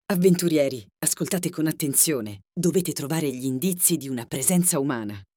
Avventurieri, ascoltate con attenzione. Dovete trovare gli indizi di una presenza umana.